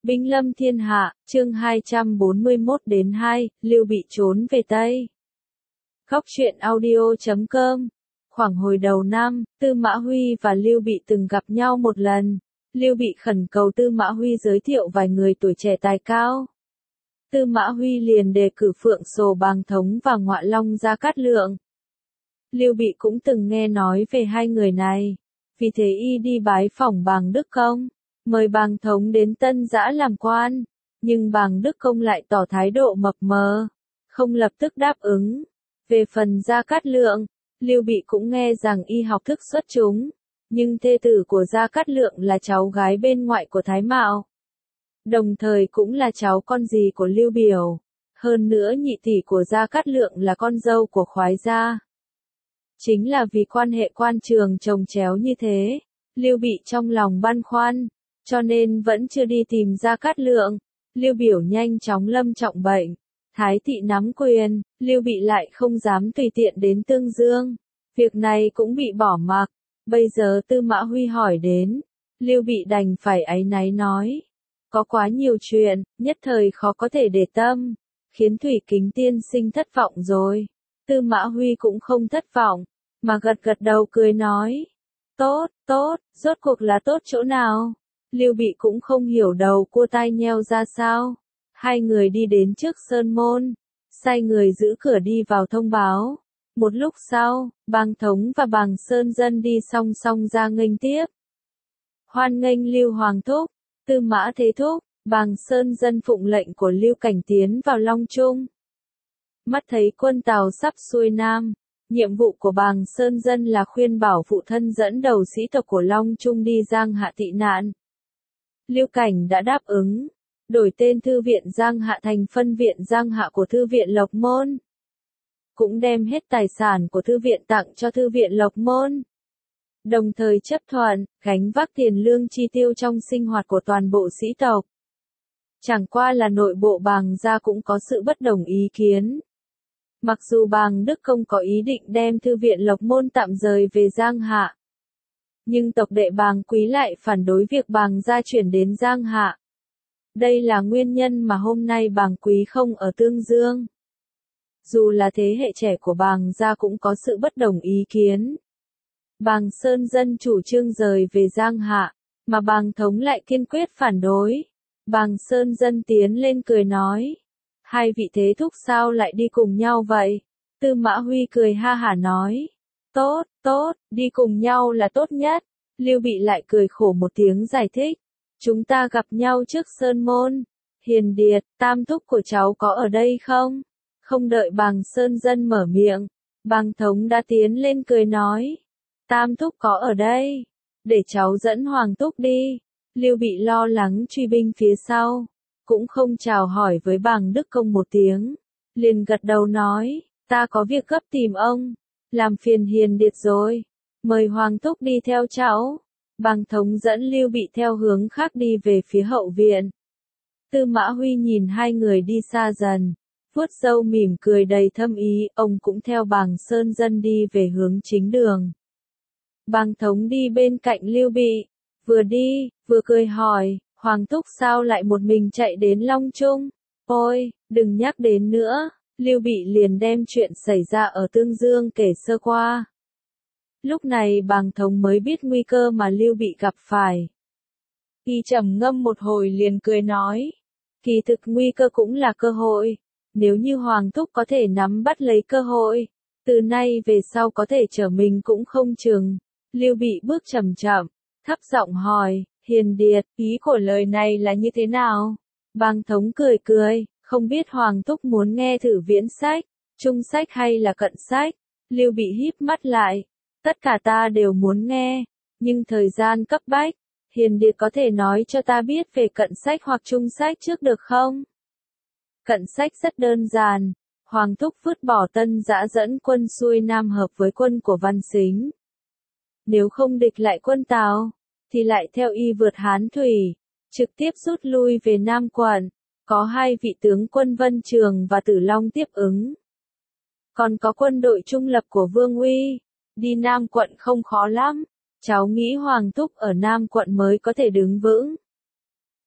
Binh lâm thiên hạ, chương 241-2, Lưu Bị trốn về Tây. Góc truyện audio.com. Khoảng hồi đầu năm, Tư Mã Huy và Lưu Bị từng gặp nhau một lần. Lưu Bị khẩn cầu Tư Mã Huy giới thiệu vài người tuổi trẻ tài cao. Tư Mã Huy liền đề cử Phượng Sồ Bàng Thống và Ngọa Long Gia Cát Lượng. Lưu Bị cũng từng nghe nói về hai người này, vì thế y đi bái phỏng Bàng Đức Công, mời Bàng Thống đến Tân Giã làm quan, nhưng Bàng Đức Công lại tỏ thái độ mập mờ, không lập tức đáp ứng. Về phần Gia Cát Lượng, Lưu Bị cũng nghe rằng y học thức xuất chúng, nhưng thê tử của Gia Cát Lượng là cháu gái bên ngoại của Thái Mạo, đồng thời cũng là cháu con dì của Lưu Biểu, hơn nữa nhị tỷ của Gia Cát Lượng là con dâu của Khoái gia. Chính là vì quan hệ quan trường chồng chéo như thế, Lưu Bị trong lòng băn khoăn, cho nên vẫn chưa đi tìm Gia Cát Lượng. Lưu Biểu nhanh chóng lâm trọng bệnh, Thái thị nắm quyền, Lưu Bị lại không dám tùy tiện đến Tương Dương, việc này cũng bị bỏ mặc. Bây giờ Tư Mã Huy hỏi đến, Lưu Bị đành phải áy náy nói, có quá nhiều chuyện, nhất thời khó có thể để tâm, khiến Thủy Kính tiên sinh thất vọng rồi. Tư Mã Huy cũng không thất vọng, mà gật gật đầu cười nói, tốt, tốt, rốt cuộc là tốt chỗ nào? Lưu Bị cũng không hiểu đầu cua tai nheo ra sao. Hai người đi đến trước sơn môn, sai người giữ cửa đi vào thông báo. Một lúc sau, Bàng Thống và Bàng Sơn Dân đi song song ra nghênh tiếp. Hoan nghênh Lưu Hoàng Thúc, Tư Mã Thế Thúc. Bàng Sơn Dân phụng lệnh của Lưu Cảnh tiến vào Long Trung. Mắt thấy quân Tào sắp xuôi Nam, nhiệm vụ của Bàng Sơn Dân là khuyên bảo phụ thân dẫn đầu sĩ tộc của Long Trung đi Giang Hạ tị nạn. Lưu Cảnh đã đáp ứng, đổi tên Thư viện Giang Hạ thành Phân viện Giang Hạ của Thư viện Lộc Môn. Cũng đem hết tài sản của Thư viện tặng cho Thư viện Lộc Môn. Đồng thời chấp thuận, gánh vác tiền lương chi tiêu trong sinh hoạt của toàn bộ sĩ tộc. Chẳng qua là nội bộ Bàng gia cũng có sự bất đồng ý kiến. Mặc dù Bàng Đức Công có ý định đem Thư viện Lộc Môn tạm rời về Giang Hạ, nhưng tộc đệ Bàng Quý lại phản đối việc Bàng gia chuyển đến Giang Hạ. Đây là nguyên nhân mà hôm nay Bàng Quý không ở Tương Dương. Dù là thế hệ trẻ của Bàng gia cũng có sự bất đồng ý kiến. Bàng Sơn Dân chủ trương rời về Giang Hạ, mà Bàng Thống lại kiên quyết phản đối. Bàng Sơn Dân tiến lên cười nói, hai vị thế thúc sao lại đi cùng nhau vậy? Tư Mã Huy cười ha hả nói, tốt, tốt, đi cùng nhau là tốt nhất. Lưu Bị lại cười khổ một tiếng giải thích, chúng ta gặp nhau trước sơn môn. Hiền Điệt, tam thúc của cháu có ở đây không? Không đợi Bàng Sơn Dân mở miệng, Bàng Thống đã tiến lên cười nói, tam thúc có ở đây, để cháu dẫn Hoàng thúc đi. Lưu Bị lo lắng truy binh phía sau, cũng không chào hỏi với Bàng Đức Công một tiếng, liền gật đầu nói, ta có việc gấp tìm ông, làm phiền Hiền Điệt rồi, mời Hoàng thúc đi theo cháu. Bàng Thống dẫn Lưu Bị theo hướng khác đi về phía hậu viện. Tư Mã Huy nhìn hai người đi xa dần, vuốt râu mỉm cười đầy thâm ý, ông cũng theo Bàng Sơn Dân đi về hướng chính đường. Bàng Thống đi bên cạnh Lưu Bị, vừa đi, vừa cười hỏi, Hoàng thúc sao lại một mình chạy đến Long Trung? Ôi, đừng nhắc đến nữa. Lưu Bị liền đem chuyện xảy ra ở Tương Dương kể sơ qua. Lúc này Bàng Thống mới biết nguy cơ mà Lưu Bị gặp phải. Y trầm ngâm một hồi liền cười nói, kỳ thực nguy cơ cũng là cơ hội. Nếu như Hoàng thúc có thể nắm bắt lấy cơ hội, từ nay về sau có thể trở mình cũng không chừng. Lưu Bị bước chậm chậm, thấp giọng hỏi, Hiền Điệt, ý của lời này là như thế nào? Bàng Thống cười cười, không biết Hoàng thúc muốn nghe thử viễn sách, trung sách hay là cận sách? Lưu Bị híp mắt lại, tất cả ta đều muốn nghe, nhưng thời gian cấp bách, Hiền Điệt có thể nói cho ta biết về cận sách hoặc trung sách trước được không? Cận sách rất đơn giản, Hoàng thúc vứt bỏ Tân Giã dẫn quân xuôi Nam hợp với quân của Văn Sính. Nếu không địch lại quân Tào, thì lại theo y vượt Hán Thủy, trực tiếp rút lui về Nam quận, có hai vị tướng quân Vân Trường và Tử Long tiếp ứng. Còn có quân đội trung lập của Vương Uy, đi Nam quận không khó lắm, cháu nghĩ Hoàng thúc ở Nam quận mới có thể đứng vững.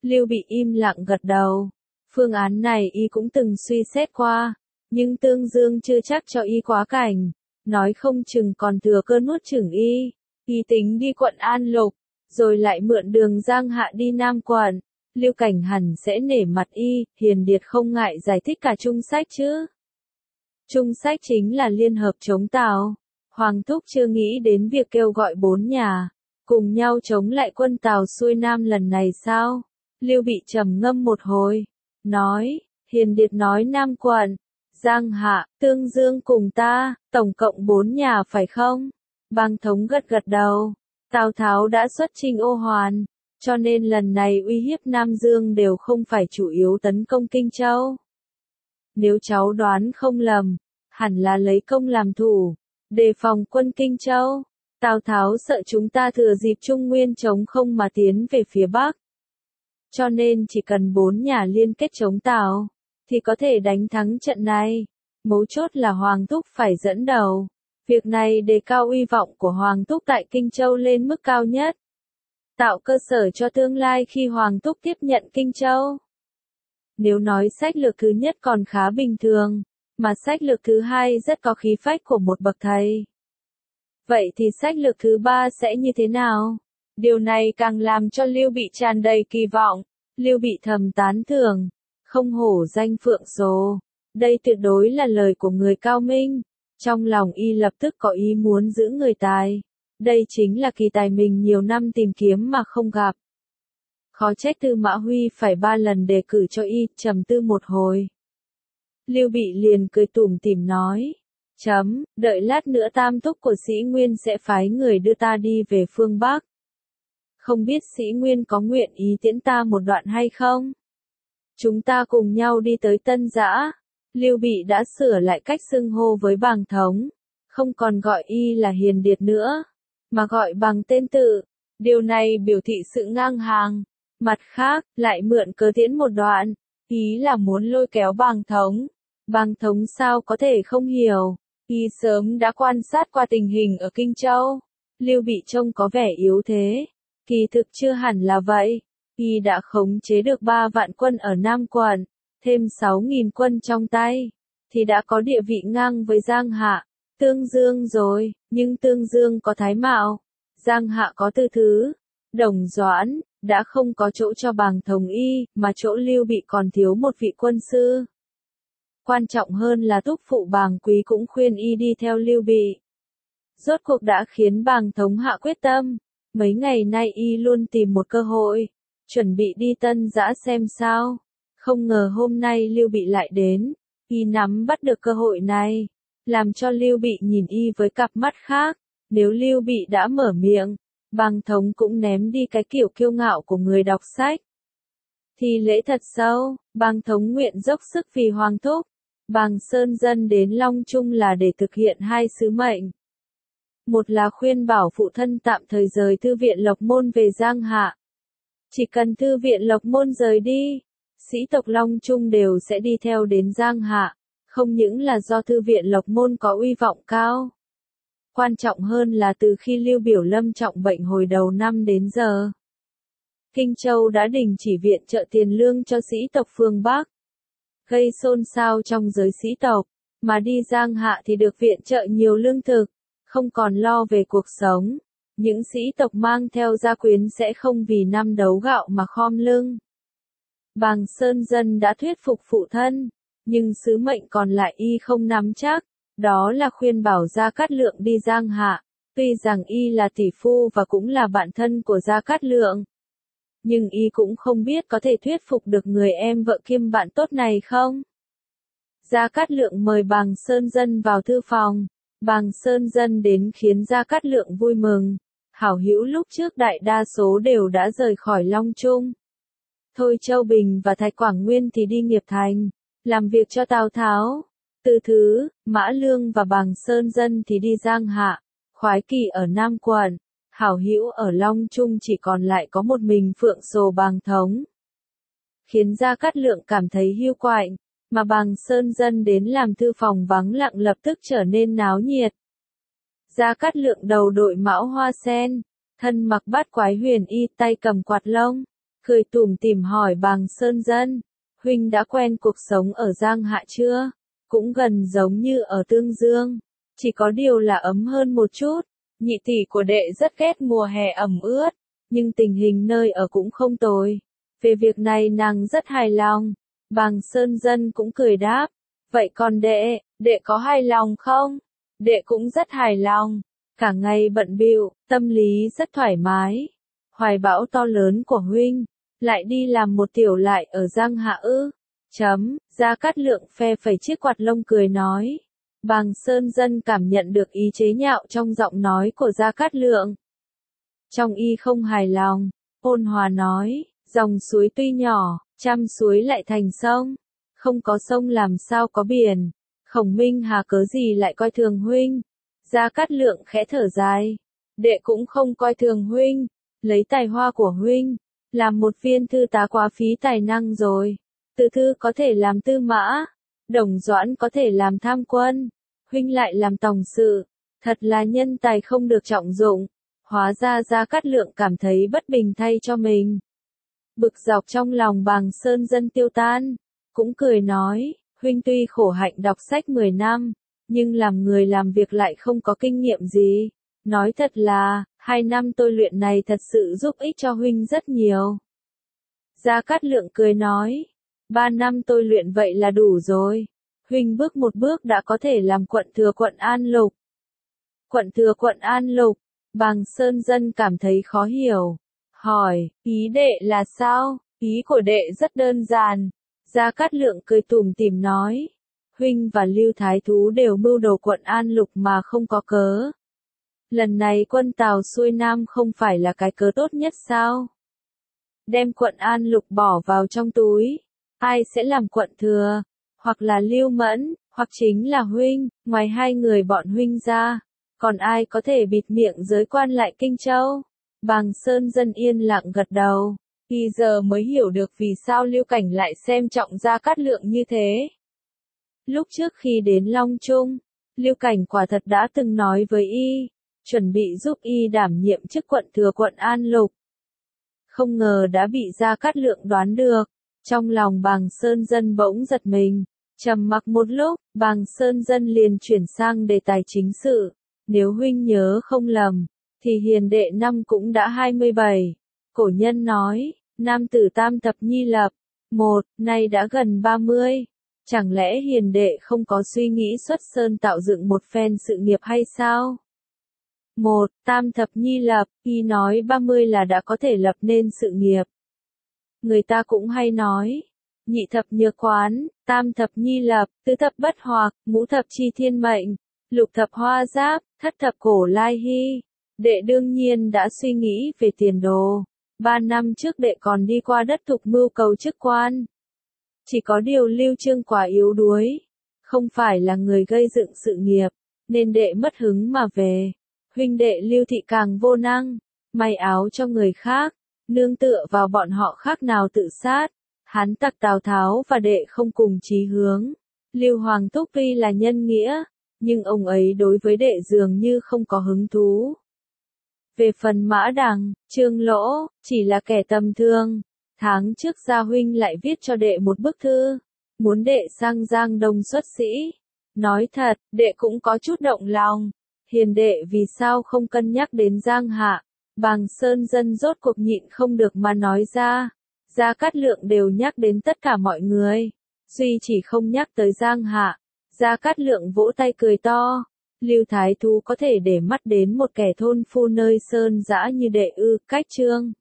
Lưu Bị im lặng gật đầu. Phương án này y cũng từng suy xét qua, nhưng Tương Dương chưa chắc cho y quá cảnh, nói không chừng còn thừa cơ nuốt chửng y. Y tính đi quận An Lục, rồi lại mượn đường Giang Hạ đi Nam quận. Lưu Cảnh hẳn sẽ nể mặt y, hiền điệt không ngại giải thích cả chung sách chứ. Chung sách chính là liên hợp chống Tào. Hoàng thúc chưa nghĩ đến việc kêu gọi 4 nhà, cùng nhau chống lại quân Tào xuôi Nam lần này sao? Lưu Bị trầm ngâm một hồi, nói, hiền điệt nói Nam quận, Giang Hạ, Tương Dương cùng ta, tổng cộng 4 nhà phải không? Bàng Thống gật gật đầu. Tào Tháo đã xuất chinh Ô Hoàn, cho nên lần này uy hiếp Nam Dương đều không phải chủ yếu tấn công Kinh Châu. Nếu cháu đoán không lầm, hẳn là lấy công làm thủ, đề phòng quân Kinh Châu. Tào Tháo sợ chúng ta thừa dịp Trung Nguyên chống không mà tiến về phía Bắc. Cho nên chỉ cần 4 nhà liên kết chống Tào, thì có thể đánh thắng trận này. Mấu chốt là Hoàng thúc phải dẫn đầu. Việc này đề cao uy vọng của Hoàng thúc tại Kinh Châu lên mức cao nhất. Tạo cơ sở cho tương lai khi Hoàng thúc tiếp nhận Kinh Châu. Nếu nói sách lược thứ nhất còn khá bình thường, mà sách lược thứ hai rất có khí phách của một bậc thầy. Vậy thì sách lược thứ ba sẽ như thế nào? Điều này càng làm cho Lưu Bị tràn đầy kỳ vọng. Lưu Bị thầm tán thưởng, không hổ danh Phượng Sồ. Đây tuyệt đối là lời của người cao minh. Trong lòng y lập tức có ý muốn giữ người tài. Đây chính là kỳ tài mình nhiều năm tìm kiếm mà không gặp. Khó trách Tư Mã Huy phải 3 lần đề cử cho y, trầm tư một hồi. Lưu Bị liền cười tủm tỉm nói, đợi lát nữa tam thúc của Sĩ Nguyên sẽ phái người đưa ta đi về phương Bắc. Không biết Sĩ Nguyên có nguyện ý tiễn ta một đoạn hay không? Chúng ta cùng nhau đi tới Tân Giã. Lưu Bị đã sửa lại cách xưng hô với Bàng Thống, không còn gọi y là hiền điệt nữa, mà gọi bằng tên tự. Điều này biểu thị sự ngang hàng. Mặt khác, lại mượn cớ tiễn một đoạn, ý là muốn lôi kéo Bàng Thống. Bàng Thống sao có thể không hiểu, y sớm đã quan sát qua tình hình ở Kinh Châu. Lưu Bị trông có vẻ yếu thế, kỳ thực chưa hẳn là vậy. Y đã khống chế được 3 vạn quân ở Nam quận, thêm 6.000 quân trong tay, thì đã có địa vị ngang với Giang Hạ, Tương Dương rồi. Nhưng Tương Dương có Thái Mạo, Giang Hạ có Tư Thứ, Đồng Doãn, đã không có chỗ cho Bàng Thống y, mà chỗ Lưu Bị còn thiếu một vị quân sư. Quan trọng hơn là thúc phụ Bàng Quý cũng khuyên y đi theo Lưu Bị. Rốt cuộc đã khiến Bàng Thống hạ quyết tâm. Mấy ngày nay y luôn tìm một cơ hội, chuẩn bị đi Tân Giã xem sao. Không ngờ hôm nay Lưu Bị lại đến, y nắm bắt được cơ hội này, làm cho Lưu Bị nhìn y với cặp mắt khác. Nếu Lưu Bị đã mở miệng, Bàng Thống cũng ném đi cái kiểu kiêu ngạo của người đọc sách. Thì lễ thật sâu, Bàng Thống nguyện dốc sức vì Hoàng thúc. Bàng Sơn Dân đến Long Trung là để thực hiện 2 sứ mệnh. Một là khuyên bảo phụ thân tạm thời rời Thư viện Lộc Môn về Giang Hạ. Chỉ cần Thư viện Lộc Môn rời đi, sĩ tộc Long Trung đều sẽ đi theo đến Giang Hạ. Không những là do Thư viện Lộc Môn có uy vọng cao. Quan trọng hơn là từ khi Lưu Biểu lâm trọng bệnh hồi đầu năm đến giờ, Kinh Châu đã đình chỉ viện trợ tiền lương cho sĩ tộc phương Bắc, gây xôn xao trong giới sĩ tộc, mà đi Giang Hạ thì được viện trợ nhiều lương thực, không còn lo về cuộc sống. Những sĩ tộc mang theo gia quyến sẽ không vì năm đấu gạo mà khom lưng. Bàng Sơn Dân đã thuyết phục phụ thân, nhưng sứ mệnh còn lại y không nắm chắc, đó là khuyên bảo Gia Cát Lượng đi Giang Hạ. Tuy rằng y là tỷ phu và cũng là bạn thân của Gia Cát Lượng, nhưng y cũng không biết có thể thuyết phục được người em vợ kiêm bạn tốt này không. Gia Cát Lượng mời Bàng Sơn Dân vào thư phòng. Bàng Sơn Dân đến khiến Gia Cát Lượng vui mừng. Hảo hữu lúc trước đại đa số đều đã rời khỏi Long Trung. Thôi Châu Bình và Thạch Quảng Nguyên thì đi Nghiệp Thành, làm việc cho Tào Tháo. Tư Thứ, Mã Lương và Bàng Sơn Dân thì đi Giang Hạ, Khoái Kỳ ở Nam quận. Hảo hữu ở Long Trung chỉ còn lại có một mình Phượng Sồ Bàng Thống. Khiến Gia Cát Lượng cảm thấy hiu quạnh, mà Bàng Sơn Dân đến làm thư phòng vắng lặng lập tức trở nên náo nhiệt. Gia Cát Lượng đầu đội mão hoa sen, thân mặc bát quái huyền y, tay cầm quạt lông, cười tủm tỉm hỏi Bàng Sơn Dân, huynh đã quen cuộc sống ở Giang Hạ chưa? Cũng gần giống như ở Tương Dương, chỉ có điều là ấm hơn một chút. Nhị tỷ của đệ rất ghét mùa hè ẩm ướt, nhưng tình hình nơi ở cũng không tồi. Về việc này nàng rất hài lòng. Bàng Sơn Dân cũng cười đáp, vậy còn đệ có hài lòng không? Đệ cũng rất hài lòng, cả ngày bận bịu, tâm lý rất thoải mái. Hoài bão to lớn của huynh, lại đi làm một tiểu lại ở Giang Hạ ư? Gia Cát Lượng phe phẩy chiếc quạt lông cười nói. Bàng Sơn Dân cảm nhận được ý chế nhạo trong giọng nói của Gia Cát Lượng. Trong y không hài lòng, ôn hòa nói, dòng suối tuy nhỏ, trăm suối lại thành sông. Không có sông làm sao có biển. Khổng Minh Hà cớ gì lại coi thường huynh? Gia Cát Lượng khẽ thở dài. Đệ cũng không coi thường huynh. Lấy tài hoa của huynh, làm một viên thư tá quá phí tài năng rồi. Từ Thư có thể làm tư mã, Đồng Doãn có thể làm tham quân, huynh lại làm tổng sự, thật là nhân tài không được trọng dụng. Hóa ra Gia Cát Lượng cảm thấy bất bình thay cho mình. Bực dọc trong lòng Bàng Sơn Dân tiêu tan, cũng cười nói, huynh tuy khổ hạnh đọc sách 10 năm, nhưng làm người làm việc lại không có kinh nghiệm gì. Nói thật là, 2 năm tôi luyện này thật sự giúp ích cho huynh rất nhiều. Gia Cát Lượng cười nói, 3 năm tôi luyện vậy là đủ rồi. Huynh bước một bước đã có thể làm quận thừa quận An Lục. Quận thừa quận An Lục, Bàng Sơn Dân cảm thấy khó hiểu. Hỏi, ý đệ là sao? Ý của đệ rất đơn giản. Gia Cát Lượng cười tủm tỉm nói, huynh và Lưu Thái Thú đều mưu đồ quận An Lục mà không có cớ. Lần này quân Tào xuôi Nam không phải là cái cớ tốt nhất sao? Đem quận An Lục bỏ vào trong túi, ai sẽ làm quận thừa? Hoặc là Lưu Mẫn, hoặc chính là huynh, ngoài hai người bọn huynh ra, còn ai có thể bịt miệng giới quan lại Kinh Châu? Bàng Sơn Dân yên lặng gật đầu, y giờ mới hiểu được vì sao Lưu Cảnh lại xem trọng Gia Cát Lượng như thế. Lúc trước khi đến Long Trung, Lưu Cảnh quả thật đã từng nói với y, chuẩn bị giúp y đảm nhiệm chức quận thừa quận An Lục. Không ngờ đã bị Gia Cát Lượng đoán được. Trong lòng Bàng Sơn Dân bỗng giật mình, trầm mặc một lúc, Bàng Sơn Dân liền chuyển sang đề tài chính sự. Nếu huynh nhớ không lầm, thì hiền đệ năm cũng đã 27. Cổ nhân nói, nam tử tam thập nhi lập, nay đã gần 30. Chẳng lẽ hiền đệ không có suy nghĩ xuất sơn tạo dựng một phen sự nghiệp hay sao? Tam thập nhi lập, y nói 30 là đã có thể lập nên sự nghiệp. Người ta cũng hay nói, nhị thập nhược quán, tam thập nhi lập, tứ thập bất hoặc, ngũ thập chi thiên mệnh, lục thập hoa giáp, thất thập cổ lai hy. Đệ đương nhiên đã suy nghĩ về tiền đồ. 3 năm trước đệ còn đi qua đất Thục mưu cầu chức quan. Chỉ có điều Lưu Chương quá yếu đuối, không phải là người gây dựng sự nghiệp, nên đệ mất hứng mà về. Huynh đệ Lưu Thị càng vô năng, may áo cho người khác, nương tựa vào bọn họ khác nào tự sát. Hán tặc Tào Tháo và đệ không cùng chí hướng. Lưu Hoàng Thúc tuy là nhân nghĩa, nhưng ông ấy đối với đệ dường như không có hứng thú. Về phần Mã Đằng, Trương Lỗ, chỉ là kẻ tầm thường. Tháng trước Gia huynh lại viết cho đệ một bức thư, muốn đệ sang Giang Đông xuất sĩ. Nói thật, đệ cũng có chút động lòng. Hiền đệ vì sao không cân nhắc đến Giang Hạ? Bàng Sơn Dân rốt cuộc nhịn không được mà nói ra. Gia Cát Lượng đều nhắc đến tất cả mọi người, duy chỉ không nhắc tới Giang Hạ. Gia Cát Lượng vỗ tay cười to. Lưu Thái Thú có thể để mắt đến một kẻ thôn phu nơi sơn dã như đệ ư? Cách chương